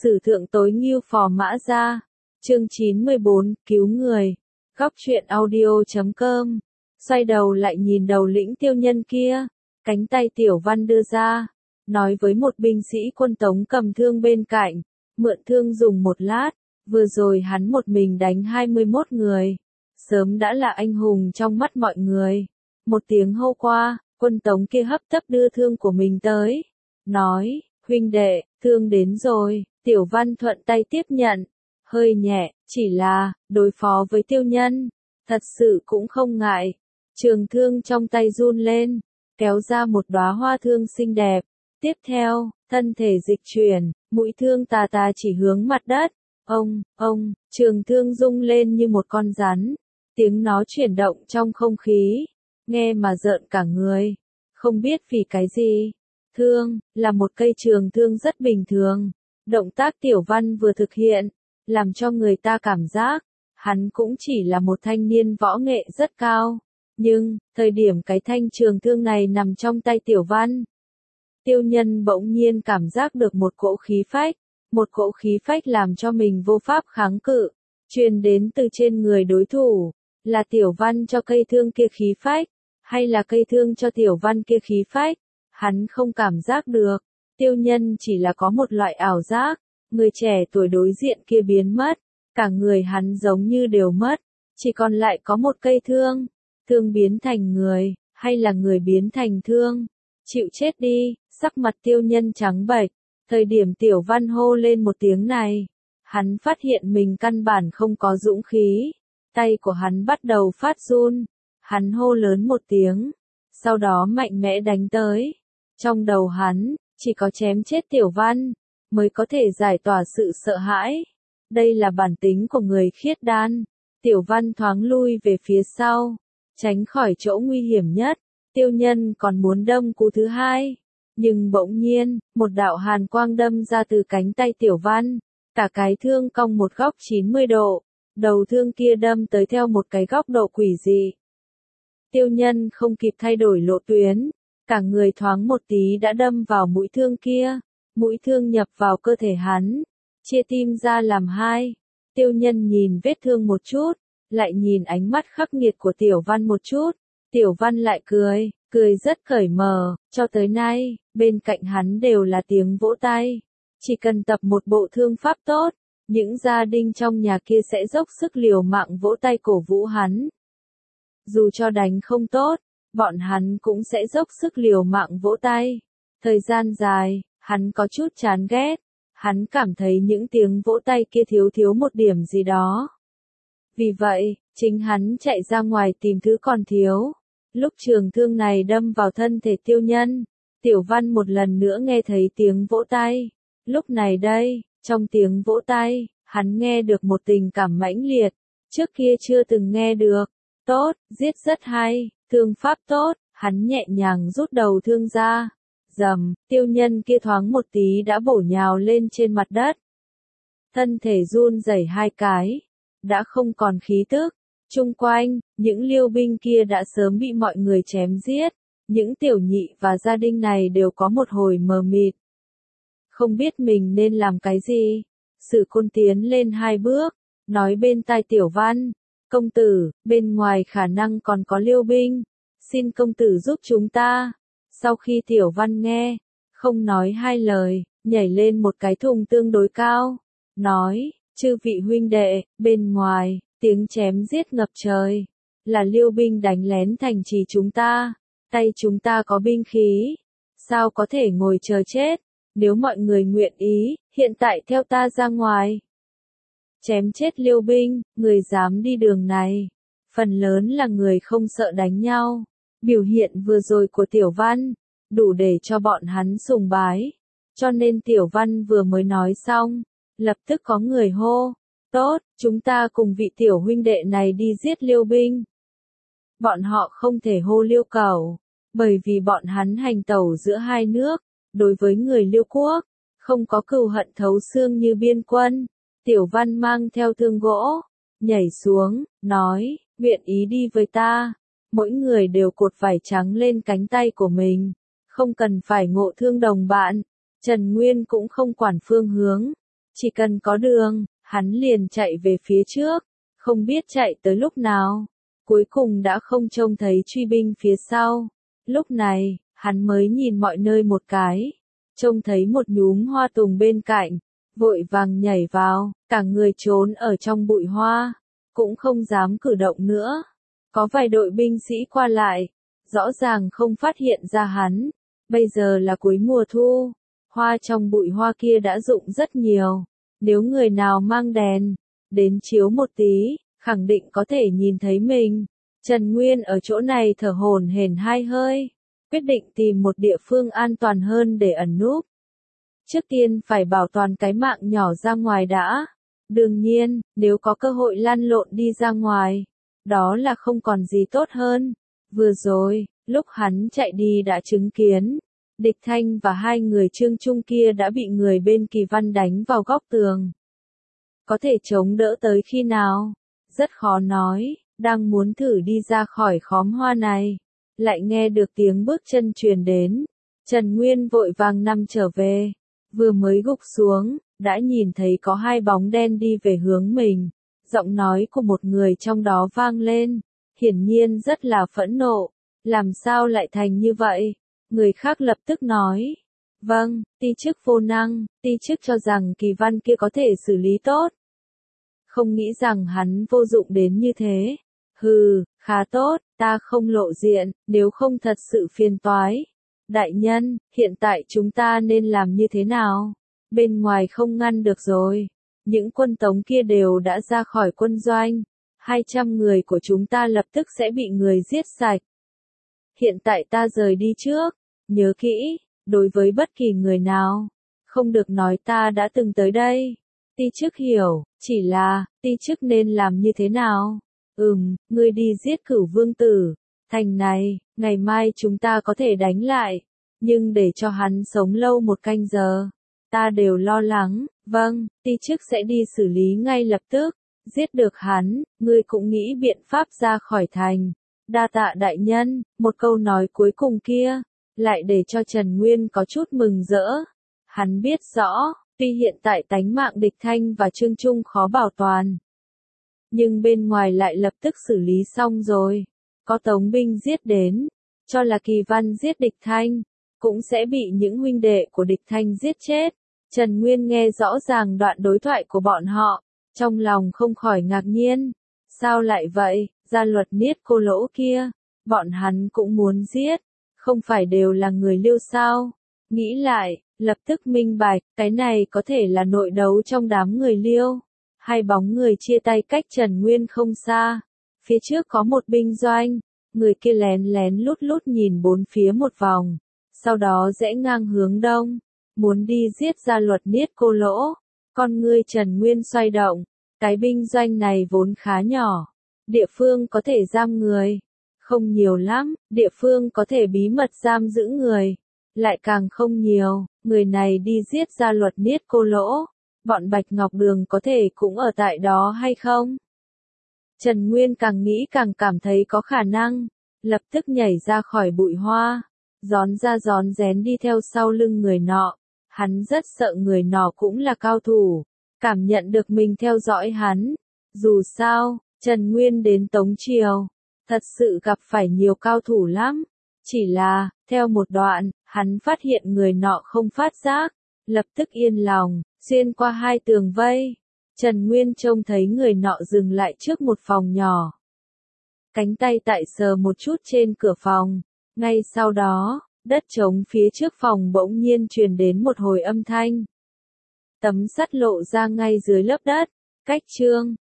Sử thượng tối Ngưu Phò Mã Gia. Chương 94, cứu người. Góc truyện audio.com. Xoay đầu lại nhìn đầu lĩnh tiêu nhân kia, cánh tay Tiểu Văn đưa ra, nói với một binh sĩ quân Tống cầm thương bên cạnh, mượn thương dùng một lát, vừa rồi hắn một mình đánh 21 người, sớm đã là anh hùng trong mắt mọi người. Một tiếng hô qua, quân Tống kia hấp tấp đưa thương của mình tới, nói, huynh đệ, thương đến rồi. Tiểu Văn thuận tay tiếp nhận, hơi nhẹ, chỉ là, đối phó với tiêu nhân, thật sự cũng không ngại. Trường thương trong tay run lên, kéo ra một đóa hoa thương xinh đẹp. Tiếp theo, thân thể dịch chuyển, mũi thương tà tà chỉ hướng mặt đất. Ông, trường thương rung lên như một con rắn. Tiếng nó chuyển động trong không khí, nghe mà rợn cả người. Không biết vì cái gì. Thương, là một cây trường thương rất bình thường. Động tác Tiểu Văn vừa thực hiện, làm cho người ta cảm giác, hắn cũng chỉ là một thanh niên võ nghệ rất cao. Nhưng, thời điểm cái thanh trường thương này nằm trong tay Tiểu Văn, tiêu nhân bỗng nhiên cảm giác được một cỗ khí phách làm cho mình vô pháp kháng cự, truyền đến từ trên người đối thủ. Là Tiểu Văn cho cây thương kia khí phách, hay là cây thương cho Tiểu Văn kia khí phách, hắn không cảm giác được. Tiêu nhân chỉ là có một loại ảo giác, người trẻ tuổi đối diện kia biến mất, cả người hắn giống như đều mất, chỉ còn lại có một cây thương. Thương biến thành người, hay là người biến thành thương? Chịu chết đi. Sắc mặt tiêu nhân trắng bệch. Thời điểm Tiểu Văn hô lên một tiếng này, hắn phát hiện mình căn bản không có dũng khí. Tay của hắn bắt đầu phát run. Hắn hô lớn một tiếng, sau đó mạnh mẽ đánh tới. Trong đầu hắn, chỉ có chém chết Tiểu Văn, mới có thể giải tỏa sự sợ hãi. Đây là bản tính của người khiết đan. Tiểu Văn thoáng lui về phía sau, tránh khỏi chỗ nguy hiểm nhất. Tiêu nhân còn muốn đâm cú thứ hai, nhưng bỗng nhiên, một đạo hàn quang đâm ra từ cánh tay Tiểu Văn. Cả cái thương cong một góc 90 độ, đầu thương kia đâm tới theo một cái góc độ quỷ dị. Tiêu nhân không kịp thay đổi lộ tuyến, cả người thoáng một tí đã đâm vào mũi thương kia. Mũi thương nhập vào cơ thể hắn, chia tim ra làm hai. Tiêu nhân nhìn vết thương một chút, lại nhìn ánh mắt khắc nghiệt của Tiểu Văn một chút. Tiểu Văn lại cười rất cởi mở. Cho tới nay, bên cạnh hắn đều là tiếng vỗ tay. Chỉ cần tập một bộ thương pháp tốt, những gia đình trong nhà kia sẽ dốc sức liều mạng vỗ tay cổ vũ hắn. Dù cho đánh không tốt, bọn hắn cũng sẽ dốc sức liều mạng vỗ tay. Thời gian dài, hắn có chút chán ghét. Hắn cảm thấy những tiếng vỗ tay kia thiếu một điểm gì đó. Vì vậy, chính hắn chạy ra ngoài tìm thứ còn thiếu. Lúc trường thương này đâm vào thân thể tiêu nhân, Tiểu Văn một lần nữa nghe thấy tiếng vỗ tay. Lúc này đây, trong tiếng vỗ tay, hắn nghe được một tình cảm mãnh liệt, trước kia chưa từng nghe được. Tốt, giết rất hay, thương pháp tốt. Hắn nhẹ nhàng rút đầu thương ra. Rầm, tiêu nhân kia thoáng một tí đã bổ nhào lên trên mặt đất. Thân thể run rẩy hai cái, đã không còn khí tức. Chung quanh, những liêu binh kia đã sớm bị mọi người chém giết. Những tiểu nhị và gia đình này đều có một hồi mờ mịt. Không biết mình nên làm cái gì. Sử Côn tiến lên hai bước, nói bên tai Tiểu Văn, công tử, bên ngoài khả năng còn có liêu binh. Xin công tử giúp chúng ta. Sau khi Tiểu Văn nghe, không nói hai lời, nhảy lên một cái thùng tương đối cao, nói, chư vị huynh đệ, bên ngoài, tiếng chém giết ngập trời, là liêu binh đánh lén thành trì chúng ta, tay chúng ta có binh khí, sao có thể ngồi chờ chết, nếu mọi người nguyện ý, hiện tại theo ta ra ngoài. Chém chết liêu binh, người dám đi đường này, phần lớn là người không sợ đánh nhau. Biểu hiện vừa rồi của Tiểu Văn, đủ để cho bọn hắn sùng bái. Cho nên Tiểu Văn vừa mới nói xong, lập tức có người hô, tốt, chúng ta cùng vị tiểu huynh đệ này đi giết liêu binh. Bọn họ không thể hô liêu cẩu, bởi vì bọn hắn hành tẩu giữa hai nước, đối với người liêu quốc, không có cừu hận thấu xương như biên quân. Tiểu Văn mang theo thương gỗ, nhảy xuống, nói, nguyện ý đi với ta. Mỗi người đều cột vải trắng lên cánh tay của mình, không cần phải ngộ thương đồng bạn. Trần Nguyên cũng không quản phương hướng, Chỉ cần có đường, hắn liền chạy về phía trước, không biết chạy tới lúc nào. Cuối cùng đã không trông thấy truy binh phía sau. Lúc này, hắn mới nhìn mọi nơi một cái, trông thấy một nhúm hoa tùng bên cạnh, vội vàng nhảy vào, cả người trốn ở trong bụi hoa, cũng không dám cử động nữa. Có vài đội binh sĩ qua lại, rõ ràng không phát hiện ra hắn. Bây giờ là cuối mùa thu, hoa trong bụi hoa kia đã rụng rất nhiều. Nếu người nào mang đèn đến chiếu một tí, khẳng định có thể nhìn thấy mình. Trần Nguyên ở chỗ này thở hổn hển hai hơi, quyết định tìm một địa phương an toàn hơn để ẩn núp. Trước tiên phải bảo toàn cái mạng nhỏ ra ngoài đã. Đương nhiên, nếu có cơ hội lăn lộn đi ra ngoài, đó là không còn gì tốt hơn. Vừa rồi, lúc hắn chạy đi đã chứng kiến, Địch Thanh và hai người Trương Trung kia đã bị người bên Kỳ Văn đánh vào góc tường. Có thể chống đỡ tới khi nào? Rất khó nói, đang muốn thử đi ra khỏi khóm hoa này. Lại nghe được tiếng bước chân truyền đến. Trần Nguyên vội vàng nằm trở về. Vừa mới gục xuống, đã nhìn thấy có hai bóng đen đi về hướng mình. Giọng nói của một người trong đó vang lên. Hiển nhiên rất là phẫn nộ. Làm sao lại thành như vậy? Người khác lập tức nói. Vâng, ti chức vô năng, ti chức cho rằng Kỳ Văn kia có thể xử lý tốt. Không nghĩ rằng hắn vô dụng đến như thế. Hừ, khá tốt, ta không lộ diện, nếu không thật sự phiền toái. Đại nhân, hiện tại chúng ta nên làm như thế nào? Bên ngoài không ngăn được rồi. Những quân tống kia đều đã ra khỏi quân doanh. 200 người của chúng ta lập tức sẽ bị người giết sạch. Hiện tại ta rời đi trước. Nhớ kỹ, đối với bất kỳ người nào, không được nói ta đã từng tới đây. Ti chức hiểu, chỉ là, ti chức nên làm như thế nào? Ngươi đi giết Cửu Vương Tử. Thành này, ngày mai chúng ta có thể đánh lại. Nhưng để cho hắn sống lâu một canh giờ, ta đều lo lắng. Vâng, ti chức sẽ đi xử lý ngay lập tức. Giết được hắn, ngươi cũng nghĩ biện pháp ra khỏi thành. Đa tạ đại nhân, một câu nói cuối cùng kia, lại để cho Trần Nguyên có chút mừng rỡ. Hắn biết rõ, tuy hiện tại tánh mạng Địch Thanh và Trương Trung khó bảo toàn, nhưng bên ngoài lại lập tức xử lý xong rồi. Có tống binh giết đến, cho là Kỳ Văn giết Địch Thanh, cũng sẽ bị những huynh đệ của Địch Thanh giết chết. Trần Nguyên nghe rõ ràng đoạn đối thoại của bọn họ, trong lòng không khỏi ngạc nhiên. Sao lại vậy, gia luật niết cô lỗ kia, bọn hắn cũng muốn giết, không phải đều là người Liêu sao? Nghĩ lại, lập tức minh bạch, cái này có thể là nội đấu trong đám người Liêu. Hai bóng người chia tay cách Trần Nguyên không xa. Phía trước có một binh doanh, người kia lén lén lút lút nhìn bốn phía một vòng, sau đó rẽ ngang hướng đông, muốn đi giết gia luật niết cô lỗ. Con ngươi Trần Nguyên xoay động, cái binh doanh này vốn khá nhỏ, địa phương có thể giam người không nhiều lắm, địa phương có thể bí mật giam giữ người lại càng không nhiều. Người này đi giết gia luật niết cô lỗ, bọn Bạch Ngọc Đường có thể cũng ở tại đó hay không? Trần Nguyên càng nghĩ càng cảm thấy có khả năng, lập tức nhảy ra khỏi bụi hoa, rón ra rón rén đi theo sau lưng người nọ. Hắn rất sợ người nọ cũng là cao thủ, cảm nhận được mình theo dõi hắn. Dù sao, Trần Nguyên đến Tống Triều, thật sự gặp phải nhiều cao thủ lắm. Chỉ là, theo một đoạn, hắn phát hiện người nọ không phát giác, lập tức yên lòng, xuyên qua hai tường vây. Trần Nguyên trông thấy người nọ dừng lại trước một phòng nhỏ. Cánh tay tại sờ một chút trên cửa phòng. Ngay sau đó, đất trống phía trước phòng bỗng nhiên truyền đến một hồi âm thanh. Tấm sắt lộ ra ngay dưới lớp đất. Cách chương